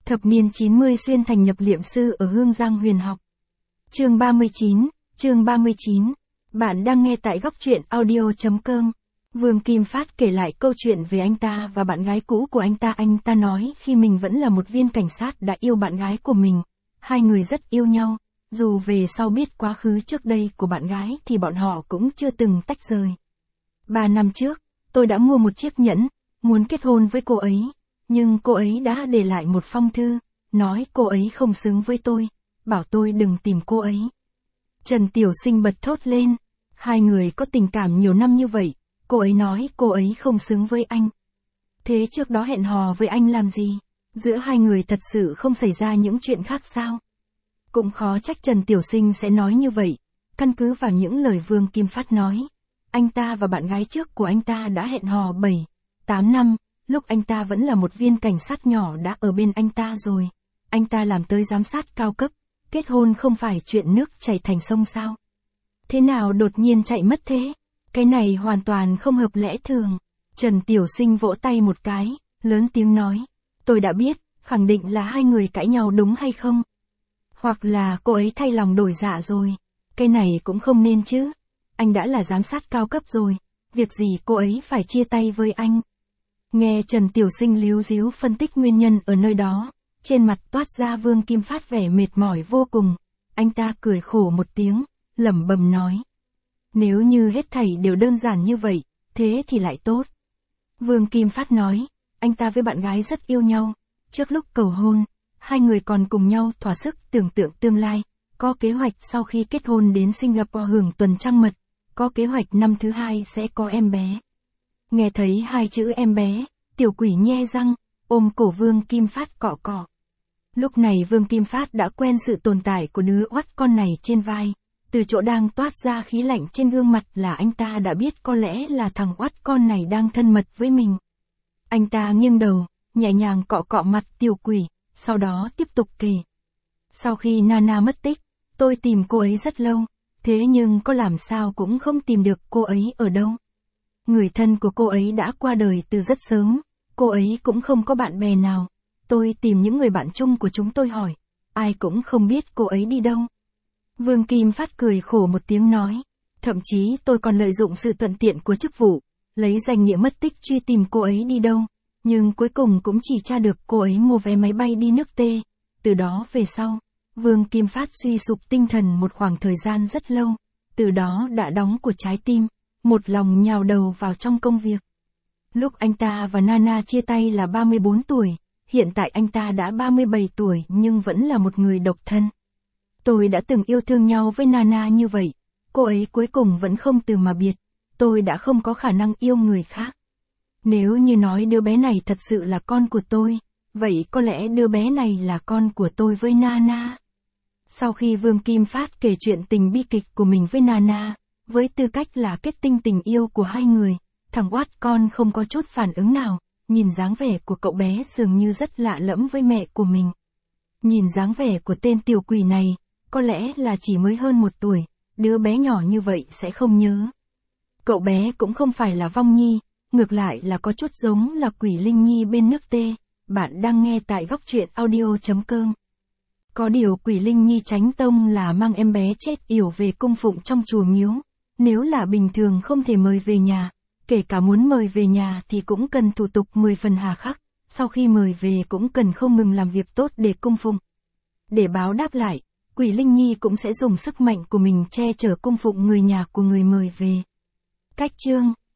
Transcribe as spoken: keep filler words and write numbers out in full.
Thập niên chín mươi xuyên thành nhập liệm sư ở Hương Giang huyền học. Chương ba mươi chín, chương ba mươi chín. Bạn đang nghe tại góc truyện audio chấm com. Vương Kim Phát kể lại câu chuyện về anh ta và bạn gái cũ của anh ta. Anh ta nói khi mình vẫn là một viên cảnh sát đã yêu bạn gái của mình. Hai người rất yêu nhau. Dù về sau biết quá khứ trước đây của bạn gái thì bọn họ cũng chưa từng tách rời. Ba năm trước, tôi đã mua một chiếc nhẫn, muốn kết hôn với cô ấy. Nhưng cô ấy đã để lại một phong thư, nói cô ấy không xứng với tôi, bảo tôi đừng tìm cô ấy. Trần Tiểu Sinh bật thốt lên, hai người có tình cảm nhiều năm như vậy, cô ấy nói cô ấy không xứng với anh. Thế trước đó hẹn hò với anh làm gì? Giữa hai người thật sự không xảy ra những chuyện khác sao? Cũng khó trách Trần Tiểu Sinh sẽ nói như vậy, căn cứ vào những lời Vương Kim Phát nói. Anh ta và bạn gái trước của anh ta đã hẹn hò bảy, tám năm. Lúc anh ta vẫn là một viên cảnh sát nhỏ đã ở bên anh ta rồi. Anh ta làm tới giám sát cao cấp, kết hôn không phải chuyện nước chảy thành sông sao? Thế nào đột nhiên chạy mất thế? Cái này hoàn toàn không hợp lẽ thường. Trần Tiểu Sinh vỗ tay một cái, lớn tiếng nói. Tôi đã biết, khẳng định là hai người cãi nhau đúng hay không? Hoặc là cô ấy thay lòng đổi dạ rồi. Cái này cũng không nên chứ. Anh đã là giám sát cao cấp rồi. Việc gì cô ấy phải chia tay với anh? Nghe Trần Tiểu Sinh líu ríu phân tích nguyên nhân ở nơi đó, trên mặt toát ra Vương Kim Phát vẻ mệt mỏi vô cùng. Anh ta cười khổ một tiếng, lẩm bẩm nói. Nếu như hết thảy đều đơn giản như vậy, thế thì lại tốt. Vương Kim Phát nói, anh ta với bạn gái rất yêu nhau. Trước lúc cầu hôn, hai người còn cùng nhau thỏa sức tưởng tượng tương lai, có kế hoạch sau khi kết hôn đến Singapore hưởng tuần trăng mật, có kế hoạch năm thứ hai sẽ có em bé. Nghe thấy hai chữ em bé, tiểu quỷ nhe răng, ôm cổ Vương Kim Phát cọ cọ. Lúc này Vương Kim Phát đã quen sự tồn tại của đứa oắt con này trên vai. Từ chỗ đang toát ra khí lạnh trên gương mặt là anh ta đã biết có lẽ là thằng oắt con này đang thân mật với mình. Anh ta nghiêng đầu, nhẹ nhàng cọ cọ mặt tiểu quỷ, sau đó tiếp tục kể. Sau khi Nana mất tích, tôi tìm cô ấy rất lâu, thế nhưng có làm sao cũng không tìm được cô ấy ở đâu. Người thân của cô ấy đã qua đời từ rất sớm, cô ấy cũng không có bạn bè nào. Tôi tìm những người bạn chung của chúng tôi hỏi, ai cũng không biết cô ấy đi đâu. Vương Kim Phát cười khổ một tiếng nói, thậm chí tôi còn lợi dụng sự thuận tiện của chức vụ, lấy danh nghĩa mất tích truy tìm cô ấy đi đâu, nhưng cuối cùng cũng chỉ tra được cô ấy mua vé máy bay đi nước T. Từ đó về sau, Vương Kim Phát suy sụp tinh thần một khoảng thời gian rất lâu, từ đó đã đóng của trái tim. Một lòng nhào đầu vào trong công việc. Lúc anh ta và Nana chia tay là ba mươi bốn tuổi, hiện tại anh ta đã ba mươi bảy tuổi nhưng vẫn là một người độc thân. Tôi đã từng yêu thương nhau với Nana như vậy, cô ấy cuối cùng vẫn không từ mà biệt, tôi đã không có khả năng yêu người khác. Nếu như nói đứa bé này thật sự là con của tôi, vậy có lẽ đứa bé này là con của tôi với Nana. Sau khi Vương Kim Phát kể chuyện tình bi kịch của mình với Nana, với tư cách là kết tinh tình yêu của hai người, thằng oát con không có chút phản ứng nào, nhìn dáng vẻ của cậu bé dường như rất lạ lẫm với mẹ của mình. Nhìn dáng vẻ của tên tiểu quỷ này, có lẽ là chỉ mới hơn một tuổi, đứa bé nhỏ như vậy sẽ không nhớ. Cậu bé cũng không phải là Vong Nhi, ngược lại là có chút giống là Quỷ Linh Nhi bên nước T. Bạn đang nghe tại góc truyện audio chấm com. Có điều Quỷ Linh Nhi Chánh Tông là mang em bé chết yểu về cung phụng trong chùa miếu. Nếu là bình thường không thể mời về nhà, kể cả muốn mời về nhà thì cũng cần thủ tục mười phần hà khắc, sau khi mời về cũng cần không ngừng làm việc tốt để cung phụng. Để báo đáp lại, Quỷ Linh Nhi cũng sẽ dùng sức mạnh của mình che chở cung phụng người nhà của người mời về. Cách chương